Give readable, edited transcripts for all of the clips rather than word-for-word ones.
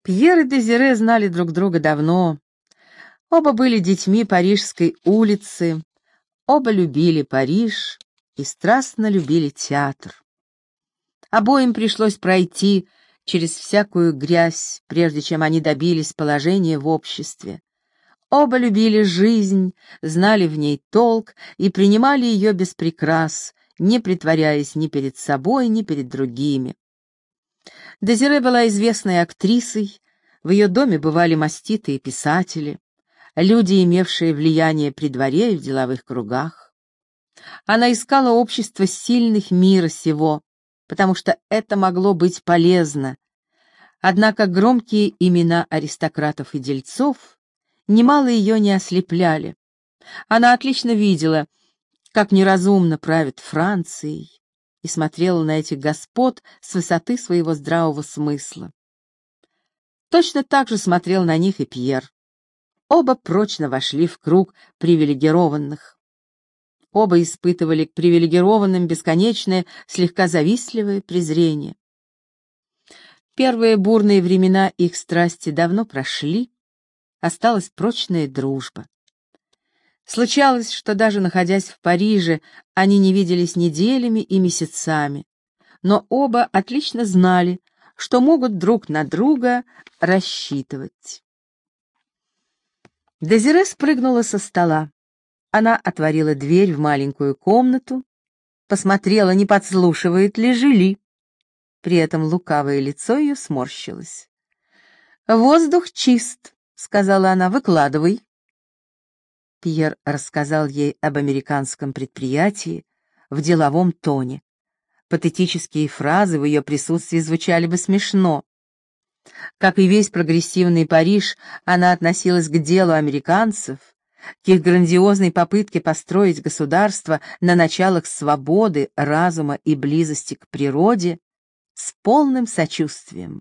Пьер и Дезире знали друг друга давно. Оба были детьми Парижской улицы, оба любили Париж и страстно любили театр. Обоим пришлось пройти через всякую грязь, прежде чем они добились положения в обществе. Оба любили жизнь, знали в ней толк и принимали ее без прикрас, не притворяясь ни перед собой, ни перед другими. Дезире была известной актрисой, в ее доме бывали маститые писатели, люди, имевшие влияние при дворе и в деловых кругах. Она искала общество сильных мира сего, потому что это могло быть полезно. Однако громкие имена аристократов и дельцов немало ее не ослепляли. Она отлично видела, как неразумно правят Францией, и смотрела на этих господ с высоты своего здравого смысла. Точно так же смотрел на них и Пьер. Оба прочно вошли в круг привилегированных. Оба испытывали к привилегированным бесконечное, слегка завистливое презрение. Первые бурные времена их страсти давно прошли, осталась прочная дружба. Случалось, что даже находясь в Париже, они не виделись неделями и месяцами, но оба отлично знали, что могут друг на друга рассчитывать. Дезире спрыгнула со стола. Она отворила дверь в маленькую комнату, посмотрела, не подслушивает ли Жюли. При этом лукавое лицо ее сморщилось. «Воздух чист», — сказала она, — «выкладывай». Пьер рассказал ей об американском предприятии в деловом тоне. Патетические фразы в ее присутствии звучали бы смешно. Как и весь прогрессивный Париж, она относилась к делу американцев, к их грандиозной попытке построить государство на началах свободы, разума и близости к природе, с полным сочувствием.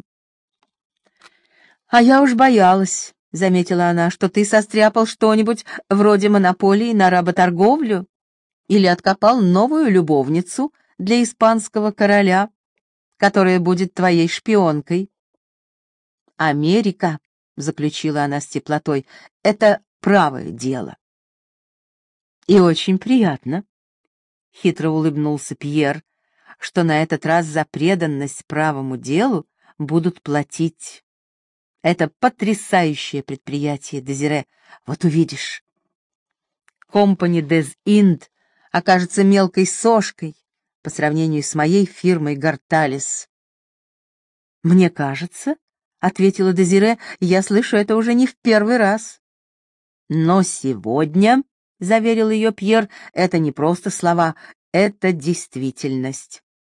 «А я уж боялась», — заметила она, — «что ты состряпал что-нибудь вроде монополии на работорговлю или откопал новую любовницу для испанского короля, которая будет твоей шпионкой». «Америка», — заключила она с теплотой, — «это правое дело». «И очень приятно», — хитро улыбнулся Пьер, — «что на этот раз за преданность правому делу будут платить. Это потрясающее предприятие, Дезире, вот увидишь. Компани des Indes окажется мелкой сошкой по сравнению с моей фирмой Горталис». «Мне кажется», — ответила Дезире, — «я слышу это уже не в первый раз». «Но сегодня», — заверил ее Пьер, — «это не просто слова, это действительность».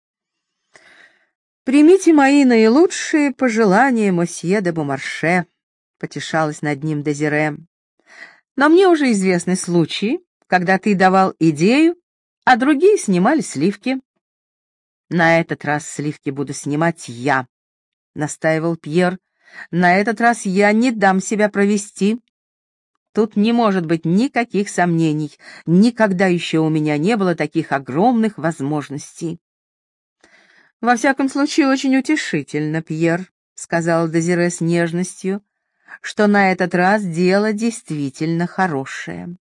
«Примите мои наилучшие пожелания, мосье де Бомарше», — потешалась над ним Дезире. «Но мне уже известны случаи, когда ты давал идею, а другие снимали сливки». «На этот раз сливки буду снимать я», — настаивал Пьер. «На этот раз я не дам себя провести. Тут не может быть никаких сомнений. Никогда еще у меня не было таких огромных возможностей». «Во всяком случае, очень утешительно, Пьер», — сказал Дезире с нежностью, — «что на этот раз дело действительно хорошее».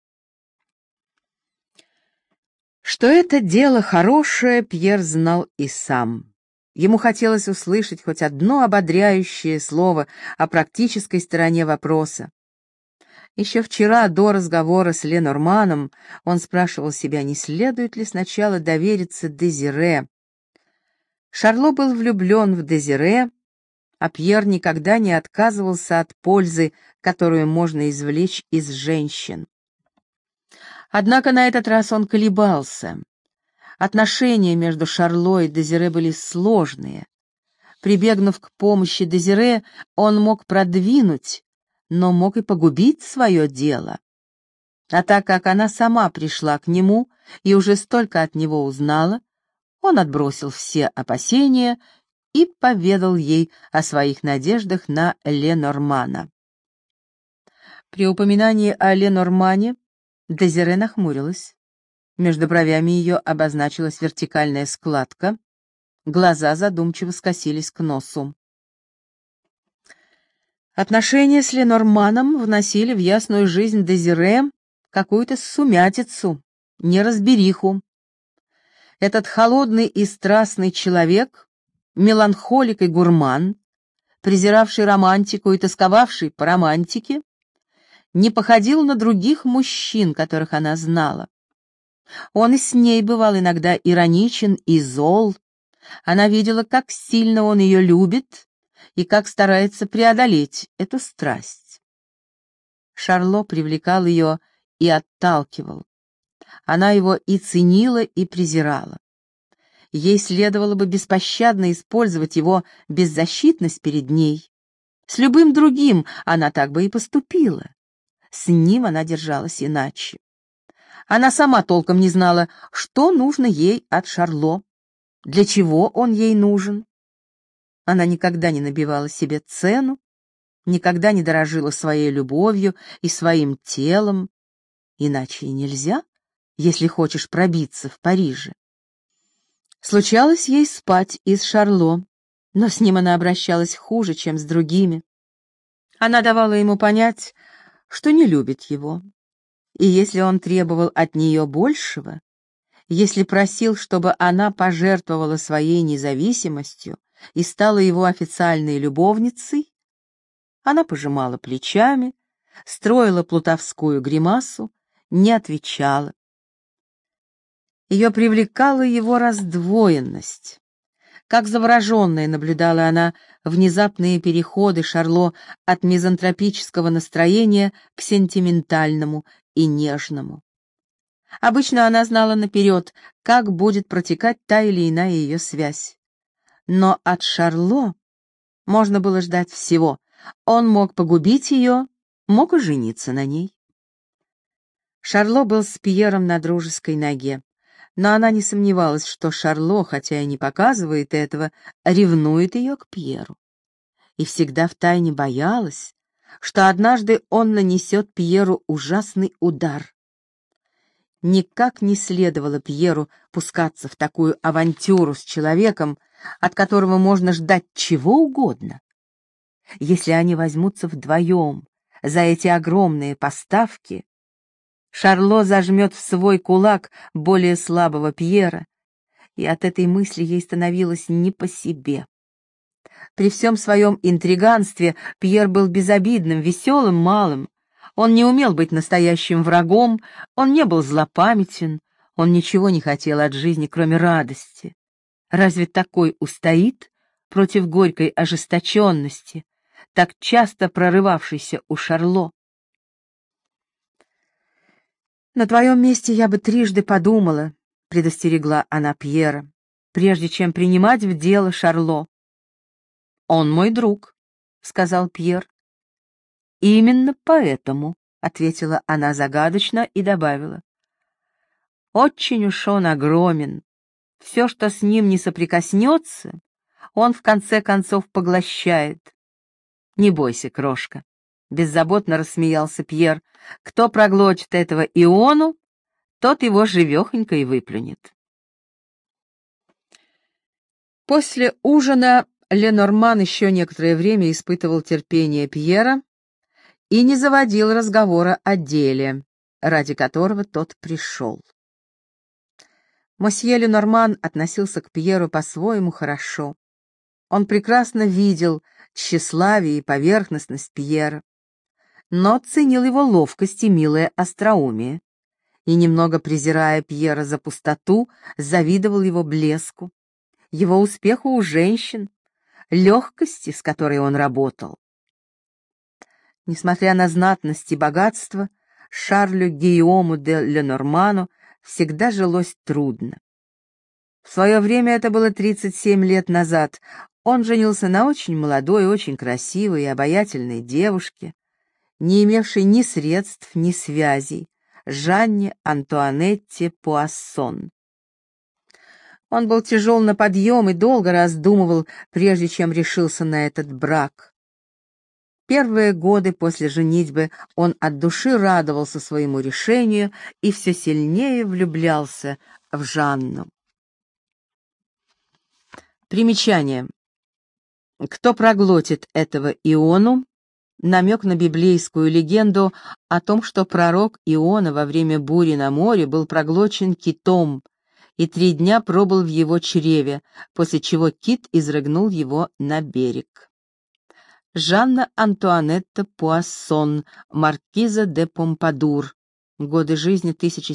Что это дело хорошее, Пьер знал и сам. Ему хотелось услышать хоть одно ободряющее слово о практической стороне вопроса. Еще вчера, до разговора с Ленорманом, он спрашивал себя, не следует ли сначала довериться Дезире. Шарло был влюблен в Дезире, а Пьер никогда не отказывался от пользы, которую можно извлечь из женщин. Однако на этот раз он колебался. Отношения между Шарло и Дезире были сложные. Прибегнув к помощи Дезире, он мог продвинуть, но мог и погубить свое дело. А так как она сама пришла к нему и уже столько от него узнала, он отбросил все опасения и поведал ей о своих надеждах на Ленормана. При упоминании о Ленормане Дезире нахмурилась. Между бровями ее обозначилась вертикальная складка, глаза задумчиво скосились к носу. Отношения с Ленорманом вносили в ясную жизнь Дезире какую-то сумятицу, неразбериху. Этот холодный и страстный человек, меланхолик и гурман, презиравший романтику и тосковавший по романтике, не походил на других мужчин, которых она знала. Он и с ней бывал иногда ироничен и зол. Она видела, как сильно он ее любит и как старается преодолеть эту страсть. Шарло привлекал ее и отталкивал. Она его и ценила, и презирала. Ей следовало бы беспощадно использовать его беззащитность перед ней. С любым другим она так бы и поступила. С ним она держалась иначе. Она сама толком не знала, что нужно ей от Шарло, для чего он ей нужен. Она никогда не набивала себе цену, никогда не дорожила своей любовью и своим телом. Иначе и нельзя, если хочешь пробиться в Париже. Случалось ей спать и с Шарло, но с ним она обращалась хуже, чем с другими. Она давала ему понять, что не любит его. И если он требовал от нее большего, если просил, чтобы она пожертвовала своей независимостью и стала его официальной любовницей, она пожимала плечами, строила плутовскую гримасу, не отвечала. Ее привлекала его раздвоенность. Как завороженная наблюдала она внезапные переходы Шарло от мизантропического настроения к сентиментальному и нежному. Обычно она знала наперед, как будет протекать та или иная ее связь. Но от Шарло можно было ждать всего. Он мог погубить ее, мог и жениться на ней. Шарло был с Пьером на дружеской ноге, но она не сомневалась, что Шарло, хотя и не показывает этого, ревнует ее к Пьеру. И всегда втайне боялась, что однажды он нанесет Пьеру ужасный удар. Никак не следовало Пьеру пускаться в такую авантюру с человеком, от которого можно ждать чего угодно. Если они возьмутся вдвоем за эти огромные поставки, Шарло зажмет в свой кулак более слабого Пьера, и от этой мысли ей становилось не по себе. При всем своем интриганстве Пьер был безобидным, веселым малым. Он не умел быть настоящим врагом, он не был злопамятен, он ничего не хотел от жизни, кроме радости. Разве такой устоит против горькой ожесточенности, так часто прорывавшейся у Шарло? «На твоем месте я бы трижды подумала», — предостерегла она Пьера, «прежде чем принимать в дело Шарло». «Он мой друг», — сказал Пьер. «Именно поэтому», — ответила она загадочно и добавила. «Очень уж он огромен. Все, что с ним не соприкоснется, он в конце концов поглощает. Не бойся, крошка». Беззаботно рассмеялся Пьер. «Кто проглотит этого Иону, тот его живехонько и выплюнет». После ужина Ленорман еще некоторое время испытывал терпение Пьера и не заводил разговора о деле, ради которого тот пришел. Мосье Ленорман относился к Пьеру по-своему хорошо. Он прекрасно видел тщеславие и поверхностность Пьера, но ценил его ловкость и милое остроумие, и, немного презирая Пьера за пустоту, завидовал его блеску, его успеху у женщин, легкости, с которой он работал. Несмотря на знатность и богатство, Шарлю Гийому де Ленорману всегда жилось трудно. В свое время, это было 37 лет назад, он женился на очень молодой, очень красивой и обаятельной девушке, не имевшей ни средств, ни связей, Жанне Антуанетте Пуассон. Он был тяжел на подъем и долго раздумывал, прежде чем решился на этот брак. Первые годы после женитьбы он от души радовался своему решению и все сильнее влюблялся в Жанну. Примечание. Кто проглотит этого Иону, намек на библейскую легенду о том, что пророк Иона во время бури на море был проглочен китом и 3 дня пробыл в его чреве, после чего кит изрыгнул его на берег. Жанна Антуанетта Пуассон, маркиза де Помпадур, годы жизни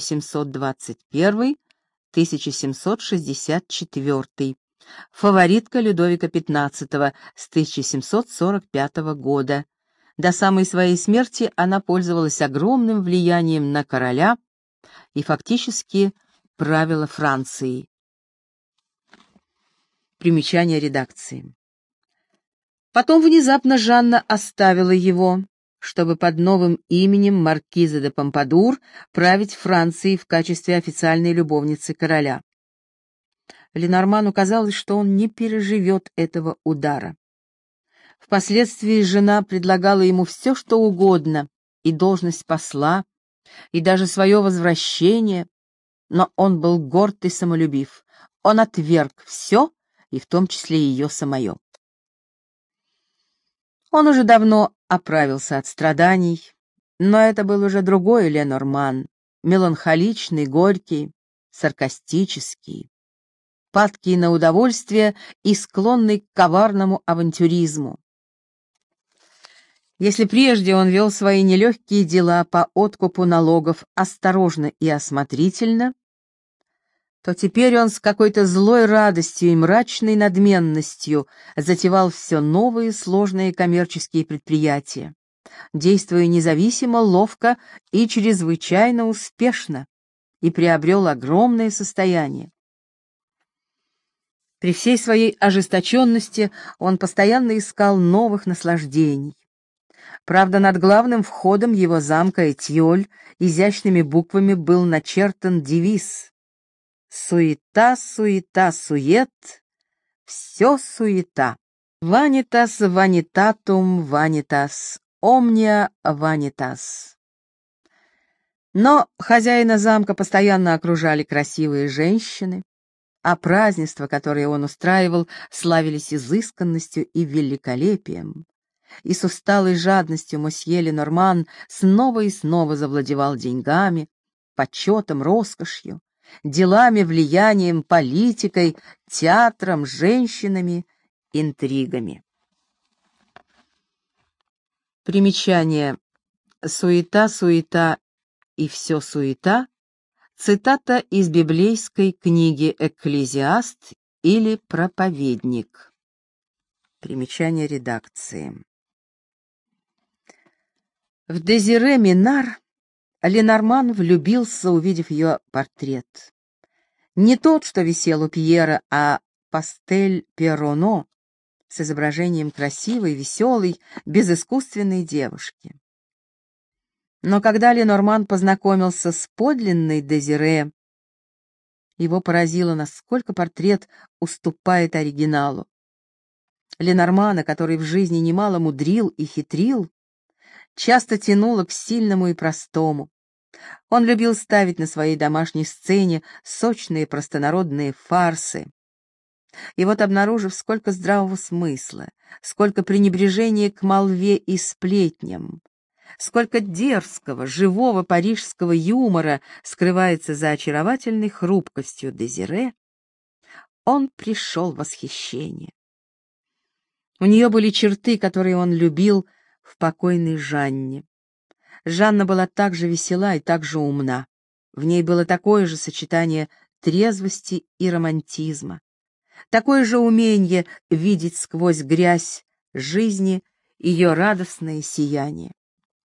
1721-1764, фаворитка Людовика XV с 1745 года. До самой своей смерти она пользовалась огромным влиянием на короля и фактически правила Францией. Примечание редакции. Потом внезапно Жанна оставила его, чтобы под новым именем маркиза де Помпадур править Францией в качестве официальной любовницы короля. Ленорману казалось, что он не переживет этого удара. Впоследствии жена предлагала ему все, что угодно, и должность посла, и даже свое возвращение, но он был горд и самолюбив. Он отверг все, и в том числе ее самое. Он уже давно оправился от страданий, но это был уже другой Ленорман, меланхоличный, горький, саркастический, падкий на удовольствие и склонный к коварному авантюризму. Если прежде он вел свои нелегкие дела по откупу налогов осторожно и осмотрительно, то теперь он с какой-то злой радостью и мрачной надменностью затевал все новые сложные коммерческие предприятия, действуя независимо, ловко и чрезвычайно успешно, и приобрел огромное состояние. При всей своей ожесточенности он постоянно искал новых наслаждений. Правда, над главным входом его замка Этьоль изящными буквами был начертан девиз: «Суета, суета, сует, все суета. Vanitas vanitatum vanitas, omnia vanitas». Но хозяина замка постоянно окружали красивые женщины, а празднества, которые он устраивал, славились изысканностью и великолепием. И с усталой жадностью мосье Ленорман снова и снова завладевал деньгами, почетом, роскошью, делами, влиянием, политикой, театром, женщинами, интригами. Примечание. «Суета, суета и все суета» — цитата из библейской книги «Экклезиаст» или «Проповедник». Примечание редакции. В Дезире Минар Ленорман влюбился, увидев ее портрет. Не тот, что висел у Пьера, а пастель Перроно с изображением красивой, веселой, безыскусственной девушки. Но когда Ленорман познакомился с подлинной Дезире, его поразило, насколько портрет уступает оригиналу. Ленормана, который в жизни немало мудрил и хитрил, часто тянуло к сильному и простому. Он любил ставить на своей домашней сцене сочные простонародные фарсы. И вот, обнаружив, сколько здравого смысла, сколько пренебрежения к молве и сплетням, сколько дерзкого, живого парижского юмора скрывается за очаровательной хрупкостью Дезире, он пришел в восхищение. У нее были черты, которые он любил в покойной Жанне. Жанна была так же весела и так же умна. В ней было такое же сочетание трезвости и романтизма, такое же умение видеть сквозь грязь жизни ее радостное сияние.